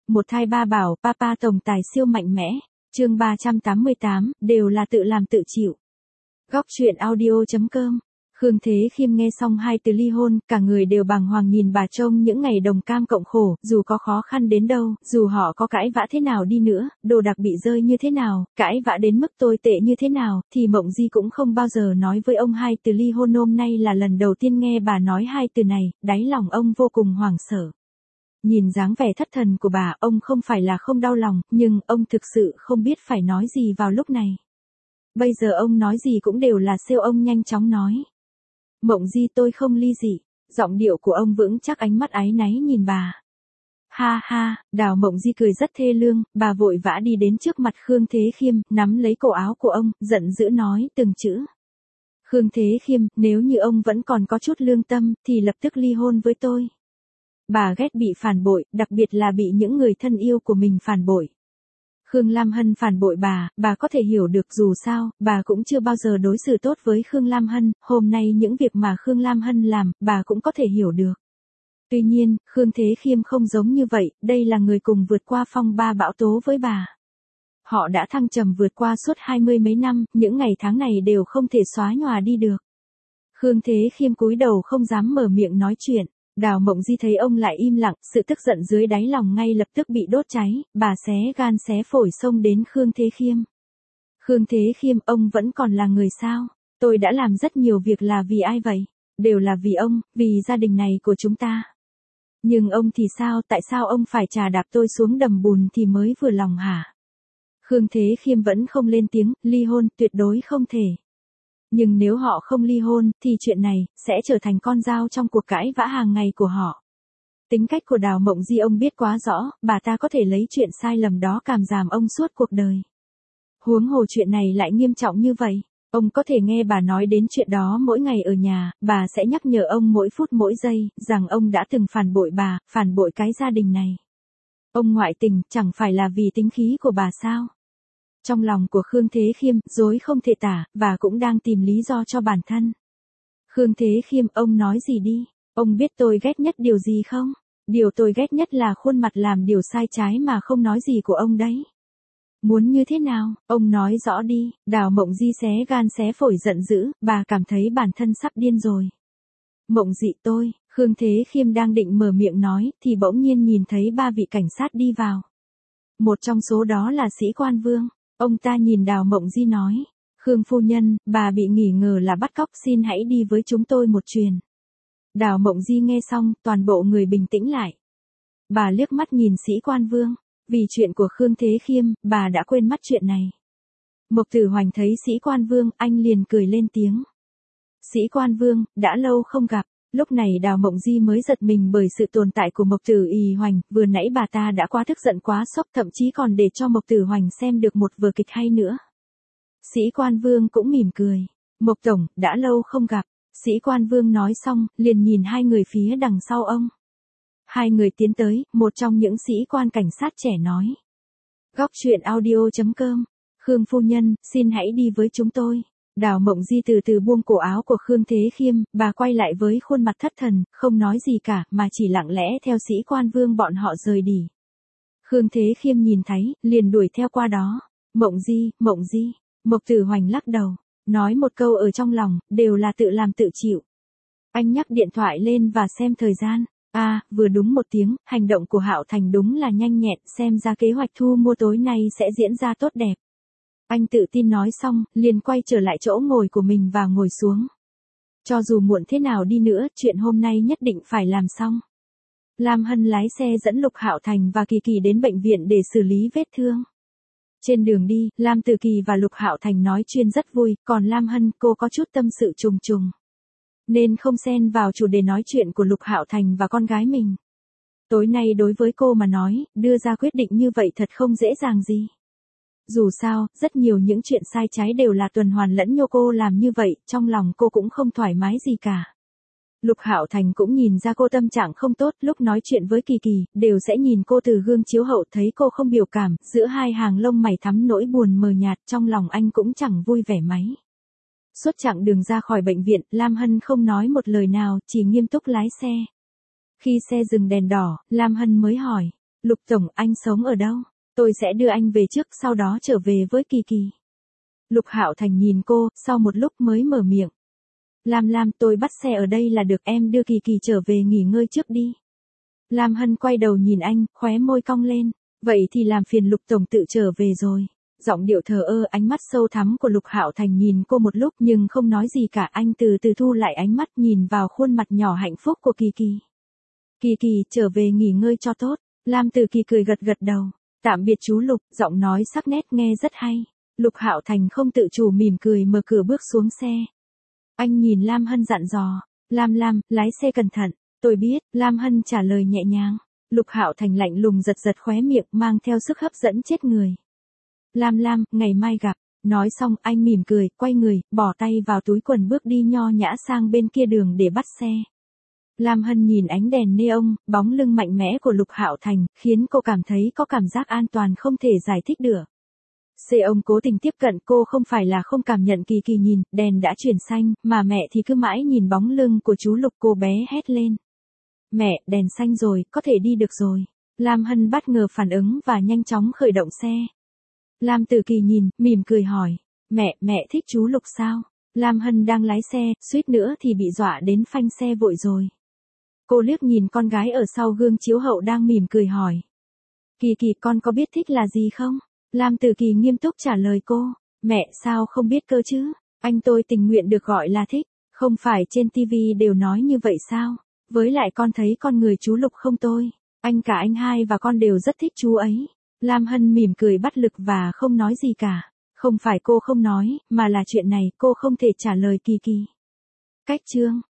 Một thai ba bảo, papa tổng tài siêu mạnh mẽ. Chương 388, đều là tự làm tự chịu. Góc truyện audio.com. Khương Thế Khiêm nghe xong hai từ ly hôn, cả người đều bàng hoàng nhìn bà trông những ngày đồng cam cộng khổ, dù có khó khăn đến đâu, dù họ có cãi vã thế nào đi nữa, đồ đạc bị rơi như thế nào, cãi vã đến mức tồi tệ như thế nào, thì Mộng Di cũng không bao giờ nói với ông hai từ ly hôn. Hôm nay là lần đầu tiên nghe bà nói hai từ này, đáy lòng ông vô cùng hoảng sợ. Nhìn dáng vẻ thất thần của bà, ông không phải là không đau lòng, nhưng ông thực sự không biết phải nói gì vào lúc này. Bây giờ ông nói gì cũng đều là siêu. Ông nhanh chóng nói. Mộng Di, tôi không ly dị. Giọng điệu của ông vững chắc, ánh mắt áy náy nhìn bà. Ha ha, Đào Mộng Di cười rất thê lương, bà vội vã đi đến trước mặt Khương Thế Khiêm, nắm lấy cổ áo của ông, giận dữ nói từng chữ. Khương Thế Khiêm, nếu như ông vẫn còn có chút lương tâm, thì lập tức ly hôn với tôi. Bà ghét bị phản bội, đặc biệt là bị những người thân yêu của mình phản bội. Khương Lam Hân phản bội bà có thể hiểu được, dù sao, bà cũng chưa bao giờ đối xử tốt với Khương Lam Hân, hôm nay những việc mà Khương Lam Hân làm, bà cũng có thể hiểu được. Tuy nhiên, Khương Thế Khiêm không giống như vậy, đây là người cùng vượt qua phong ba bão tố với bà. Họ đã thăng trầm vượt qua suốt 20 mấy năm, những ngày tháng này đều không thể xóa nhòa đi được. Khương Thế Khiêm cúi đầu không dám mở miệng nói chuyện. Đào Mộng Di thấy ông lại im lặng, sự tức giận dưới đáy lòng ngay lập tức bị đốt cháy, bà xé gan xé phổi xông đến Khương Thế Khiêm. Khương Thế Khiêm, ông vẫn còn là người sao? Tôi đã làm rất nhiều việc là vì ai vậy? Đều là vì ông, vì gia đình này của chúng ta. Nhưng ông thì sao, tại sao ông phải chà đạp tôi xuống đầm bùn thì mới vừa lòng hả? Khương Thế Khiêm vẫn không lên tiếng, ly hôn tuyệt đối không thể. Nhưng nếu họ không ly hôn, thì chuyện này sẽ trở thành con dao trong cuộc cãi vã hàng ngày của họ. Tính cách của Đào Mộng Di ông biết quá rõ, bà ta có thể lấy chuyện sai lầm đó cảm giảm ông suốt cuộc đời. Huống hồ chuyện này lại nghiêm trọng như vậy, ông có thể nghe bà nói đến chuyện đó mỗi ngày ở nhà, bà sẽ nhắc nhở ông mỗi phút mỗi giây, rằng ông đã từng phản bội bà, phản bội cái gia đình này. Ông ngoại tình, chẳng phải là vì tính khí của bà sao? Trong lòng của Khương Thế Khiêm, dối không thể tả, và cũng đang tìm lý do cho bản thân. Khương Thế Khiêm, ông nói gì đi? Ông biết tôi ghét nhất điều gì không? Điều tôi ghét nhất là khuôn mặt làm điều sai trái mà không nói gì của ông đấy. Muốn như thế nào? Ông nói rõ đi. Đào Mộng Di xé gan xé phổi giận dữ, bà cảm thấy bản thân sắp điên rồi. Mộng Dị, tôi, Khương Thế Khiêm đang định mở miệng nói, thì bỗng nhiên nhìn thấy ba vị cảnh sát đi vào. Một trong số đó là sĩ quan Vương. Ông ta nhìn Đào Mộng Di nói, Khương phu nhân, bà bị nghi ngờ là bắt cóc, xin hãy đi với chúng tôi một chuyến. Đào Mộng Di nghe xong, toàn bộ người bình tĩnh lại. Bà liếc mắt nhìn sĩ quan Vương, vì chuyện của Khương Thế Khiêm, bà đã quên mất chuyện này. Mộc Tử Hoành thấy sĩ quan Vương, anh liền cười lên tiếng. Sĩ quan Vương, đã lâu không gặp. Lúc này Đào Mộng Di mới giật mình bởi sự tồn tại của Mộc Tử Hoành, vừa nãy bà ta đã quá tức giận quá sốc, thậm chí còn để cho Mộc Tử Hoành xem được một vở kịch hay nữa. Sĩ quan Vương cũng mỉm cười. Mộc tổng, đã lâu không gặp. Sĩ quan Vương nói xong, liền nhìn hai người phía đằng sau ông. Hai người tiến tới, một trong những sĩ quan cảnh sát trẻ nói. Góc truyện audio.com. Khương phu nhân, xin hãy đi với chúng tôi. Đào Mộng Di từ từ buông cổ áo của Khương Thế Khiêm, bà quay lại với khuôn mặt thất thần, không nói gì cả, mà chỉ lặng lẽ theo sĩ quan Vương bọn họ rời đi. Khương Thế Khiêm nhìn thấy, liền đuổi theo qua đó. Mộng Di, Mộng Di. Mộc Tử Hoành lắc đầu, nói một câu ở trong lòng, đều là tự làm tự chịu. Anh nhắc điện thoại lên và xem thời gian. Vừa đúng 1 tiếng, hành động của Hạo Thành đúng là nhanh nhẹn, xem ra kế hoạch thu mua tối nay sẽ diễn ra tốt đẹp. Anh tự tin nói xong, liền quay trở lại chỗ ngồi của mình và ngồi xuống. Cho dù muộn thế nào đi nữa, chuyện hôm nay nhất định phải làm xong. Lam Hân lái xe dẫn Lục Hạo Thành và Kỳ Kỳ đến bệnh viện để xử lý vết thương. Trên đường đi, Lam Tử Kỳ và Lục Hạo Thành nói chuyện rất vui, còn Lam Hân, cô có chút tâm sự trùng trùng, nên không xen vào chủ đề nói chuyện của Lục Hạo Thành và con gái mình. Tối nay đối với cô mà nói, đưa ra quyết định như vậy thật không dễ dàng gì. Dù sao, rất nhiều những chuyện sai trái đều là tuần hoàn lẫn nhau, cô làm như vậy, trong lòng cô cũng không thoải mái gì cả. Lục Hạo Thành cũng nhìn ra cô tâm trạng không tốt, lúc nói chuyện với Kỳ Kỳ, đều sẽ nhìn cô từ gương chiếu hậu, thấy cô không biểu cảm, giữa hai hàng lông mày thắm nỗi buồn mờ nhạt, trong lòng anh cũng chẳng vui vẻ mấy. Suốt chặng đường ra khỏi bệnh viện, Lam Hân không nói một lời nào, chỉ nghiêm túc lái xe. Khi xe dừng đèn đỏ, Lam Hân mới hỏi, Lục Tổng, anh sống ở đâu? Tôi sẽ đưa anh về trước, sau đó trở về với Kỳ Kỳ. Lục Hạo Thành nhìn cô, sau một lúc mới mở miệng. Lam Lam, tôi bắt xe ở đây là được, em đưa Kỳ Kỳ trở về nghỉ ngơi trước đi. Lam Hân quay đầu nhìn anh, khóe môi cong lên. Vậy thì làm phiền Lục Tổng tự trở về rồi. Giọng điệu thờ ơ, ánh mắt sâu thẳm của Lục Hạo Thành nhìn cô một lúc nhưng không nói gì cả. Anh từ từ thu lại ánh mắt, nhìn vào khuôn mặt nhỏ hạnh phúc của Kỳ Kỳ. Kỳ Kỳ, trở về nghỉ ngơi cho tốt. Lam Từ Kỳ cười gật gật đầu. Tạm biệt chú Lục, giọng nói sắc nét nghe rất hay. Lục Hạo Thành không tự chủ mỉm cười mở cửa bước xuống xe. Anh nhìn Lam Hân dặn dò. Lam Lam, lái xe cẩn thận. Tôi biết, Lam Hân trả lời nhẹ nhàng. Lục Hạo Thành lạnh lùng giật giật khóe miệng, mang theo sức hấp dẫn chết người. Lam Lam, ngày mai gặp. Nói xong anh mỉm cười, quay người, bỏ tay vào túi quần bước đi nho nhã sang bên kia đường để bắt xe. Lam Hân nhìn ánh đèn neon, bóng lưng mạnh mẽ của Lục Hạo Thành, khiến cô cảm thấy có cảm giác an toàn không thể giải thích được. Ông cố tình tiếp cận cô không phải là không cảm nhận Kỳ Kỳ nhìn, đèn đã chuyển xanh, mà mẹ thì cứ mãi nhìn bóng lưng của chú Lục. Cô bé hét lên. Mẹ, đèn xanh rồi, có thể đi được rồi. Lam Hân bất ngờ phản ứng và nhanh chóng khởi động xe. Lam Tử Kỳ nhìn, mỉm cười hỏi. Mẹ thích chú Lục sao? Lam Hân đang lái xe, suýt nữa thì bị dọa đến phanh xe vội rồi. Cô liếc nhìn con gái ở sau gương chiếu hậu đang mỉm cười hỏi. Kỳ Kỳ, con có biết thích là gì không? Lam Tử Kỳ nghiêm túc trả lời cô. Mẹ, sao không biết cơ chứ? Anh tôi tình nguyện được gọi là thích. Không phải trên TV đều nói như vậy sao? Với lại con thấy con người chú Lục không tôi. Anh cả anh hai và con đều rất thích chú ấy. Lam Hân mỉm cười bất lực và không nói gì cả. Không phải cô không nói, mà là chuyện này cô không thể trả lời Kỳ Kỳ. Cách chương